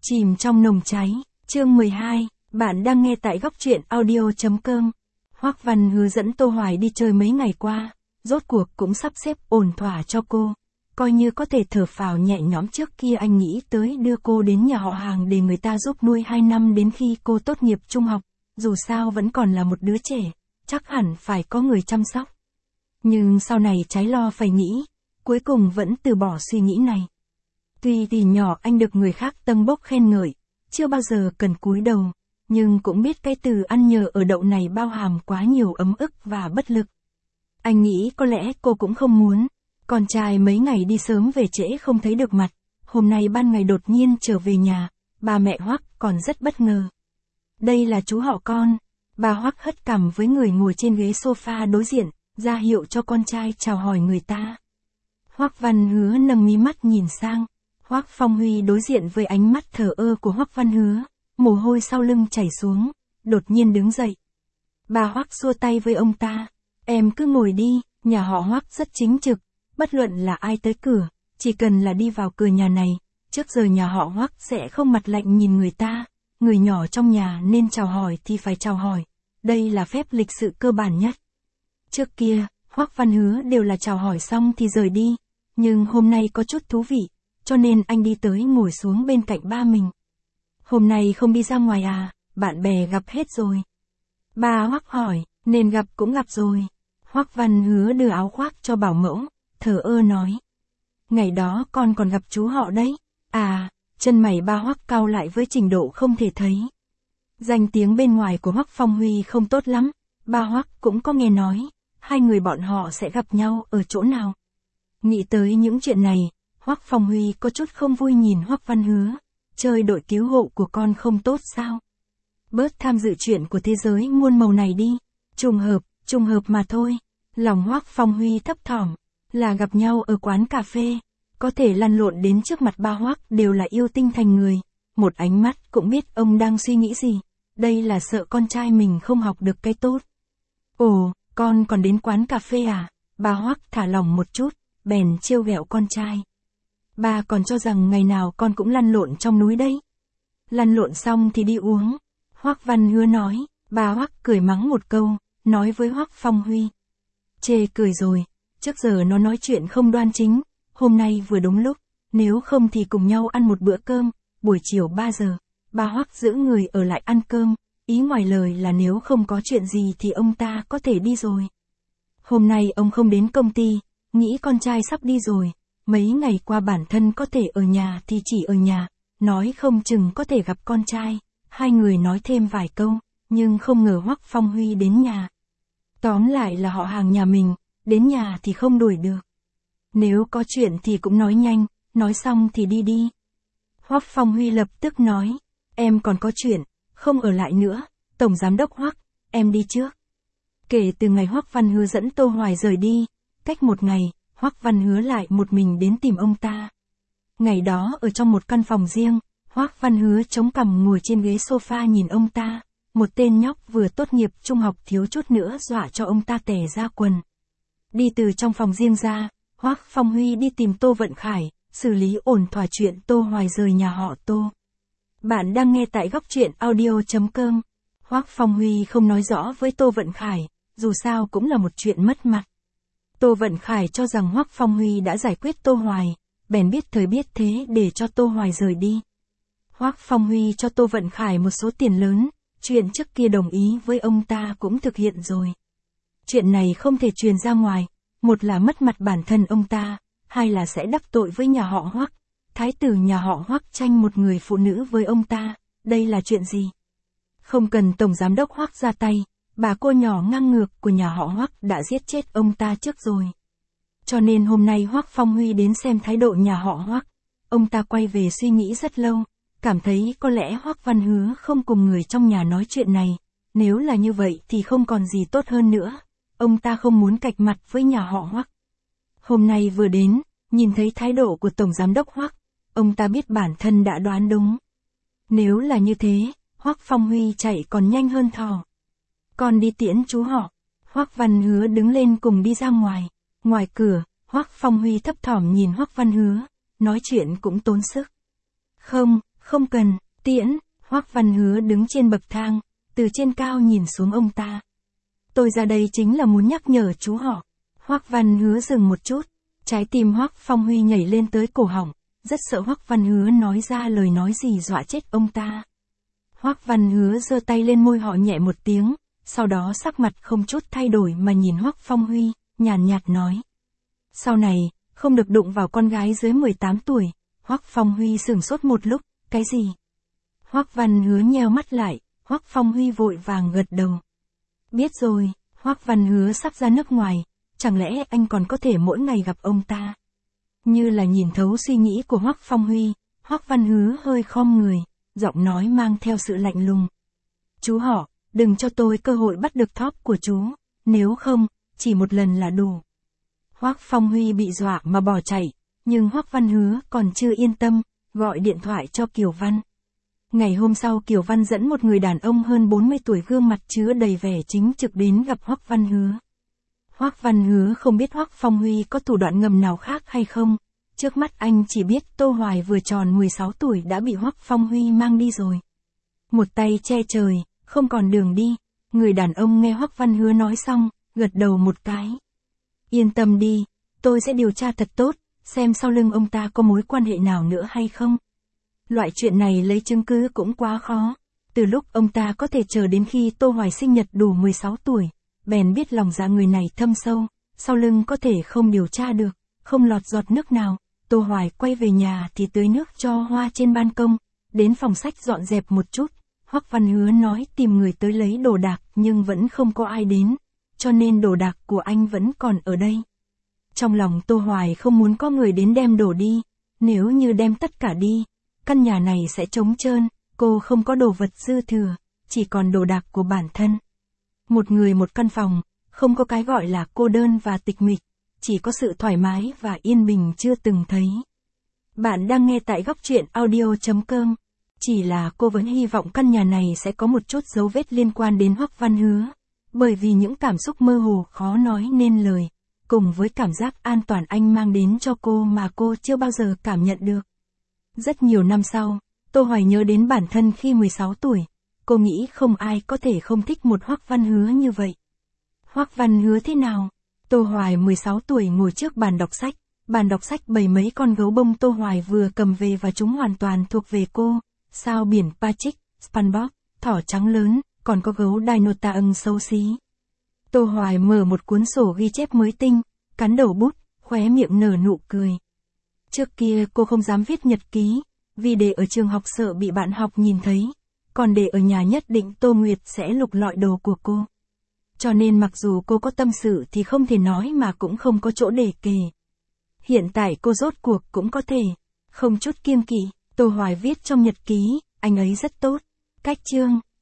Chìm trong nồng cháy, chương 12, bạn đang nghe tại góc truyện audio.com. Hoắc Văn Hứa dẫn Tô Hoài đi chơi mấy ngày qua, rốt cuộc cũng sắp xếp ổn thỏa cho cô. Coi như có thể thở phào nhẹ nhõm, trước kia anh nghĩ tới đưa cô đến nhà họ hàng để người ta giúp nuôi 2 năm đến khi cô tốt nghiệp trung học, dù sao vẫn còn là một đứa trẻ, chắc hẳn phải có người chăm sóc. Nhưng sau này trái lo phải nghĩ, cuối cùng vẫn từ bỏ suy nghĩ này. Tuy từ nhỏ anh được người khác tâng bốc khen ngợi, chưa bao giờ cần cúi đầu, nhưng cũng biết cái từ ăn nhờ ở đậu này bao hàm quá nhiều ấm ức và bất lực. Anh nghĩ có lẽ cô cũng không muốn. Con trai mấy ngày đi sớm về trễ không thấy được mặt, hôm nay ban ngày đột nhiên trở về nhà, bà mẹ Hoắc còn rất bất ngờ. Đây là chú họ con. Bà Hoắc hất cằm với người ngồi trên ghế sofa đối diện, ra hiệu cho con trai chào hỏi người ta. Hoắc Văn Hứa nâng mí mắt nhìn sang. Hoắc Phong Huy đối diện với ánh mắt thờ ơ của Hoắc Văn Hứa, mồ hôi sau lưng chảy xuống, đột nhiên đứng dậy. Bà Hoắc xua tay với ông ta, em cứ ngồi đi, nhà họ Hoắc rất chính trực, bất luận là ai tới cửa, chỉ cần là đi vào cửa nhà này, trước giờ nhà họ Hoắc sẽ không mặt lạnh nhìn người ta, người nhỏ trong nhà nên chào hỏi thì phải chào hỏi, đây là phép lịch sự cơ bản nhất. Trước kia, Hoắc Văn Hứa đều là chào hỏi xong thì rời đi, nhưng hôm nay có chút thú vị, cho nên anh đi tới ngồi xuống bên cạnh ba mình. Hôm nay không đi ra ngoài à, bạn bè gặp hết rồi. Ba Hoắc hỏi, nên gặp cũng gặp rồi. Hoắc Văn Hứa đưa áo khoác cho bảo mẫu, thờ ơ nói. Ngày đó con còn gặp chú họ đấy. À, chân mày ba Hoắc cau lại với trình độ không thể thấy. Danh tiếng bên ngoài của Hoắc Phong Huy không tốt lắm, ba Hoắc cũng có nghe nói, hai người bọn họ sẽ gặp nhau ở chỗ nào. Nghĩ tới những chuyện này, Hoắc Phong Huy có chút không vui nhìn Hoắc Văn Hứa, chơi đội cứu hộ của con không tốt sao? Bớt tham dự chuyện của thế giới muôn màu này đi, trùng hợp mà thôi. Lòng Hoắc Phong Huy thấp thỏm, là gặp nhau ở quán cà phê, có thể lăn lộn đến trước mặt ba Hoắc đều là yêu tinh thành người, một ánh mắt cũng biết ông đang suy nghĩ gì, đây là sợ con trai mình không học được cái tốt. Ồ, con còn đến quán cà phê à? Ba Hoắc thả lỏng một chút, bèn trêu ghẹo con trai. Ba còn cho rằng ngày nào con cũng lăn lộn trong núi đấy. Lăn lộn xong thì đi uống. Hoắc Văn Hứa nói, ba Hoắc cười mắng một câu, nói với Hoắc Phong Huy. Chê cười rồi, trước giờ nó nói chuyện không đoan chính, hôm nay vừa đúng lúc, nếu không thì cùng nhau ăn một bữa cơm, buổi chiều 3 giờ, ba Hoắc giữ người ở lại ăn cơm, ý ngoài lời là nếu không có chuyện gì thì ông ta có thể đi rồi. Hôm nay ông không đến công ty, nghĩ con trai sắp đi rồi. Mấy ngày qua bản thân có thể ở nhà thì chỉ ở nhà, nói không chừng có thể gặp con trai, hai người nói thêm vài câu, nhưng không ngờ Hoắc Phong Huy đến nhà. Tóm lại là họ hàng nhà mình, đến nhà thì không đuổi được. Nếu có chuyện thì cũng nói nhanh, nói xong thì đi đi. Hoắc Phong Huy lập tức nói, em còn có chuyện, không ở lại nữa, Tổng Giám đốc Hoắc, em đi trước. Kể từ ngày Hoắc Văn Hứa dẫn Tô Hoài rời đi, cách một ngày, Hoắc Văn Hứa lại một mình đến tìm ông ta. Ngày đó ở trong một căn phòng riêng, Hoắc Văn Hứa chống cằm ngồi trên ghế sofa nhìn ông ta, một tên nhóc vừa tốt nghiệp trung học thiếu chút nữa dọa cho ông ta tè ra quần. Đi từ trong phòng riêng ra, Hoắc Phong Huy đi tìm Tô Vận Khải, xử lý ổn thỏa chuyện Tô Hoài rời nhà họ Tô. Bạn đang nghe tại góc truyện audio.com. Hoắc Phong Huy không nói rõ với Tô Vận Khải, dù sao cũng là một chuyện mất mặt. Tô Vận Khải cho rằng Hoắc Phong Huy đã giải quyết Tô Hoài, bèn biết thời biết thế để cho Tô Hoài rời đi. Hoắc Phong Huy cho Tô Vận Khải một số tiền lớn, chuyện trước kia đồng ý với ông ta cũng thực hiện rồi. Chuyện này không thể truyền ra ngoài, một là mất mặt bản thân ông ta, hai là sẽ đắc tội với nhà họ Hoắc. Thái tử nhà họ Hoắc tranh một người phụ nữ với ông ta, đây là chuyện gì? Không cần Tổng Giám đốc Hoắc ra tay. Bà cô nhỏ ngang ngược của nhà họ Hoắc đã giết chết ông ta trước rồi. Cho nên hôm nay Hoắc Phong Huy đến xem thái độ nhà họ Hoắc. Ông ta quay về suy nghĩ rất lâu, cảm thấy có lẽ Hoắc Văn Hứa không cùng người trong nhà nói chuyện này. Nếu là như vậy thì không còn gì tốt hơn nữa. Ông ta không muốn cạch mặt với nhà họ Hoắc. Hôm nay vừa đến, nhìn thấy thái độ của Tổng Giám đốc Hoắc, ông ta biết bản thân đã đoán đúng. Nếu là như thế, Hoắc Phong Huy chạy còn nhanh hơn thỏ. Con đi tiễn chú họ. Hoắc Văn Hứa đứng lên cùng đi ra ngoài. Ngoài cửa, Hoắc Phong Huy thấp thỏm nhìn Hoắc Văn Hứa, nói chuyện cũng tốn sức. Không cần, Tiễn, Hoắc Văn Hứa đứng trên bậc thang, từ trên cao nhìn xuống ông ta. Tôi ra đây chính là muốn nhắc nhở chú họ. Hoắc Văn Hứa dừng một chút, trái tim Hoắc Phong Huy nhảy lên tới cổ họng, rất sợ Hoắc Văn Hứa nói ra lời nói gì dọa chết ông ta. Hoắc Văn Hứa giơ tay lên môi họ nhẹ một tiếng, sau đó sắc mặt không chút thay đổi mà nhìn Hoắc Phong Huy, nhàn nhạt nói. Sau này, không được đụng vào con gái dưới 18 tuổi. Hoắc Phong Huy sửng sốt một lúc, cái gì? Hoắc Văn Hứa nheo mắt lại, Hoắc Phong Huy vội vàng gật đầu. Biết rồi, Hoắc Văn Hứa sắp ra nước ngoài, chẳng lẽ anh còn có thể mỗi ngày gặp ông ta? Như là nhìn thấu suy nghĩ của Hoắc Phong Huy, Hoắc Văn Hứa hơi khom người, giọng nói mang theo sự lạnh lùng. Chú họ, đừng cho tôi cơ hội bắt được thóp của chú, nếu không, chỉ một lần là đủ. Hoắc Phong Huy bị dọa mà bỏ chạy, nhưng Hoắc Văn Hứa còn chưa yên tâm, gọi điện thoại cho Kiều Văn. Ngày hôm sau Kiều Văn dẫn một người đàn ông hơn 40 tuổi gương mặt chứa đầy vẻ chính trực đến gặp Hoắc Văn Hứa. Hoắc Văn Hứa không biết Hoắc Phong Huy có thủ đoạn ngầm nào khác hay không, trước mắt anh chỉ biết Tô Hoài vừa tròn 16 tuổi đã bị Hoắc Phong Huy mang đi rồi. Một tay che trời, không còn đường đi, người đàn ông nghe Hoắc Văn Hứa nói xong, gật đầu một cái. Yên tâm đi, tôi sẽ điều tra thật tốt, xem sau lưng ông ta có mối quan hệ nào nữa hay không. Loại chuyện này lấy chứng cứ cũng quá khó. Từ lúc ông ta có thể chờ đến khi Tô Hoài sinh nhật đủ 16 tuổi, bèn biết lòng dạ người này thâm sâu, sau lưng có thể không điều tra được, không lọt giọt nước nào. Tô Hoài quay về nhà thì tưới nước cho hoa trên ban công, đến phòng sách dọn dẹp một chút. Hoắc Văn Hứa nói tìm người tới lấy đồ đạc nhưng vẫn không có ai đến, cho nên đồ đạc của anh vẫn còn ở đây. Trong lòng Tô Hoài không muốn có người đến đem đồ đi, nếu như đem tất cả đi, căn nhà này sẽ trống trơn, cô không có đồ vật dư thừa, chỉ còn đồ đạc của bản thân. Một người một căn phòng, không có cái gọi là cô đơn và tịch mịch, chỉ có sự thoải mái và yên bình chưa từng thấy. Bạn đang nghe tại góc truyện audio.com. Chỉ là cô vẫn hy vọng căn nhà này sẽ có một chút dấu vết liên quan đến Hoắc Văn Hứa, bởi vì những cảm xúc mơ hồ khó nói nên lời, cùng với cảm giác an toàn anh mang đến cho cô mà cô chưa bao giờ cảm nhận được. Rất nhiều năm sau, Tô Hoài nhớ đến bản thân khi 16 tuổi, cô nghĩ không ai có thể không thích một Hoắc Văn Hứa như vậy. Hoắc Văn Hứa thế nào? Tô Hoài 16 tuổi ngồi trước bàn đọc sách bày mấy con gấu bông Tô Hoài vừa cầm về và chúng hoàn toàn thuộc về cô, sao biển Patrick, SpongeBob, thỏ trắng lớn, còn có gấu Dinotaur xấu xí. Tô Hoài mở một cuốn sổ ghi chép mới tinh, cắn đầu bút, khóe miệng nở nụ cười. Trước kia cô không dám viết nhật ký, vì để ở trường học sợ bị bạn học nhìn thấy, còn để ở nhà nhất định Tô Nguyệt sẽ lục lọi đồ của cô. Cho nên mặc dù cô có tâm sự thì không thể nói mà cũng không có chỗ để kể. Hiện tại cô rốt cuộc cũng có thể, không chút kiêng kỵ, Tô Hoài viết trong nhật ký, anh ấy rất tốt. Cách chương,